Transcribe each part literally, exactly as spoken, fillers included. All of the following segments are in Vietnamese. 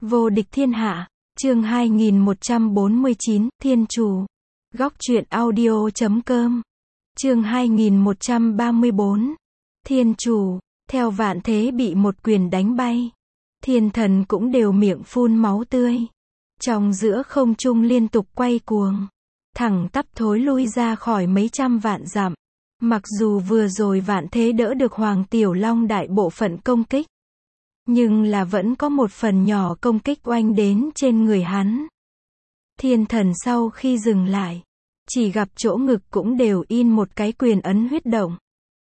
Vô địch thiên hạ, chương hai nghìn một trăm bốn mươi chín, Thiên Chủ. Góc truyện audio chấm com. Chương hai nghìn một trăm ba mươi bốn. Thiên Chủ, theo vạn thế bị một quyền đánh bay. Thiên thần cũng đều miệng phun máu tươi. Trong giữa không trung liên tục quay cuồng. Thẳng tắp thối lui ra khỏi mấy trăm vạn dặm. Mặc dù vừa rồi vạn thế đỡ được Hoàng Tiểu Long đại bộ phận công kích. Nhưng là vẫn có một phần nhỏ công kích oanh đến trên người hắn. Thiên thần sau khi dừng lại, chỉ gặp chỗ ngực cũng đều in một cái quyền ấn huyết động.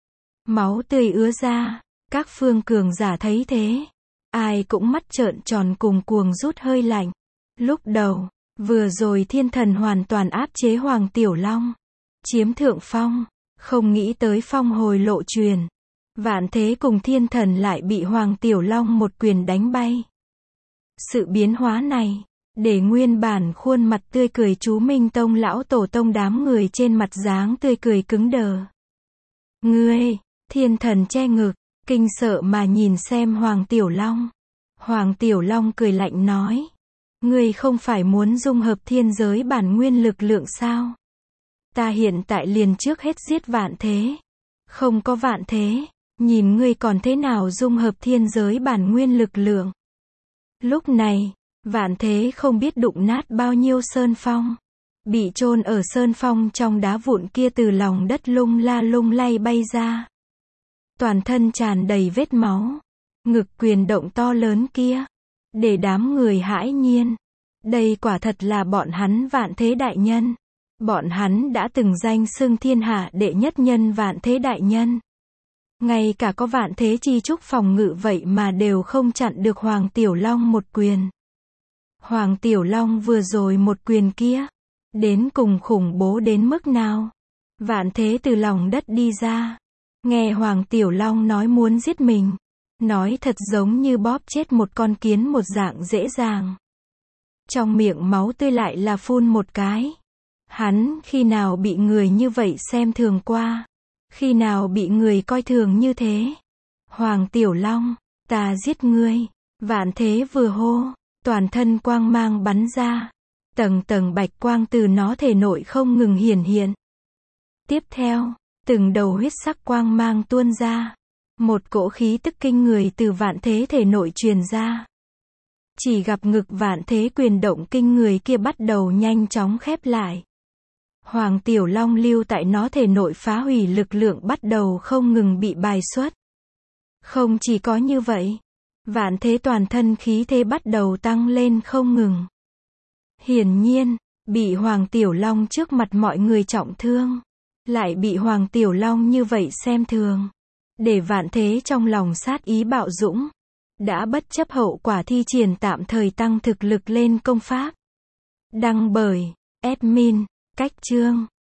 Máu tươi ứa ra, các phương cường giả thấy thế. Ai cũng mắt trợn tròn cùng cuồng rút hơi lạnh. Lúc đầu, vừa rồi thiên thần hoàn toàn áp chế Hoàng Tiểu Long. Chiếm thượng phong, không nghĩ tới phong hồi lộ truyền. Vạn thế cùng thiên thần lại bị Hoàng Tiểu Long một quyền đánh bay. Sự biến hóa này, để nguyên bản khuôn mặt tươi cười chú Minh Tông lão tổ tông đám người trên mặt dáng tươi cười cứng đờ. Ngươi, thiên thần che ngực, kinh sợ mà nhìn xem Hoàng Tiểu Long. Hoàng Tiểu Long cười lạnh nói. Ngươi không phải muốn dung hợp thiên giới bản nguyên lực lượng sao? Ta hiện tại liền trước hết giết vạn thế. Không có vạn thế. Nhìn ngươi còn thế nào dung hợp thiên giới bản nguyên lực lượng. Lúc này, vạn thế không biết đụng nát bao nhiêu sơn phong. Bị chôn ở sơn phong trong đá vụn kia từ lòng đất lung la lung lay bay ra. Toàn thân tràn đầy vết máu. Ngực quyền động to lớn kia. Để đám người hãi nhiên. Đây quả thật là bọn hắn vạn thế đại nhân. Bọn hắn đã từng danh xưng thiên hạ đệ nhất nhân vạn thế đại nhân. Ngay cả có vạn thế chi trúc phòng ngự vậy mà đều không chặn được Hoàng Tiểu Long một quyền. Hoàng Tiểu Long vừa rồi một quyền kia. Đến cùng khủng bố đến mức nào. Vạn thế từ lòng đất đi ra. Nghe Hoàng Tiểu Long nói muốn giết mình. Nói thật giống như bóp chết một con kiến một dạng dễ dàng. Trong miệng máu tươi lại là phun một cái. Hắn khi nào bị người như vậy xem thường qua. Khi nào bị người coi thường như thế? Hoàng Tiểu Long, ta giết ngươi. Vạn thế vừa hô, toàn thân quang mang bắn ra. Tầng tầng bạch quang từ nó thể nội không ngừng hiển hiện. Tiếp theo, từng đầu huyết sắc quang mang tuôn ra. Một cỗ khí tức kinh người từ vạn thế thể nội truyền ra. Chỉ gặp ngực vạn thế quyền động kinh người kia bắt đầu nhanh chóng khép lại. Hoàng Tiểu Long lưu tại nó thể nội phá hủy lực lượng bắt đầu không ngừng bị bài xuất. Không chỉ có như vậy, vạn thế toàn thân khí thế bắt đầu tăng lên không ngừng. Hiển nhiên, bị Hoàng Tiểu Long trước mặt mọi người trọng thương, lại bị Hoàng Tiểu Long như vậy xem thường, để vạn thế trong lòng sát ý bạo dũng, đã bất chấp hậu quả thi triển tạm thời tăng thực lực lên công pháp. Đăng bởi admin Cách Chương.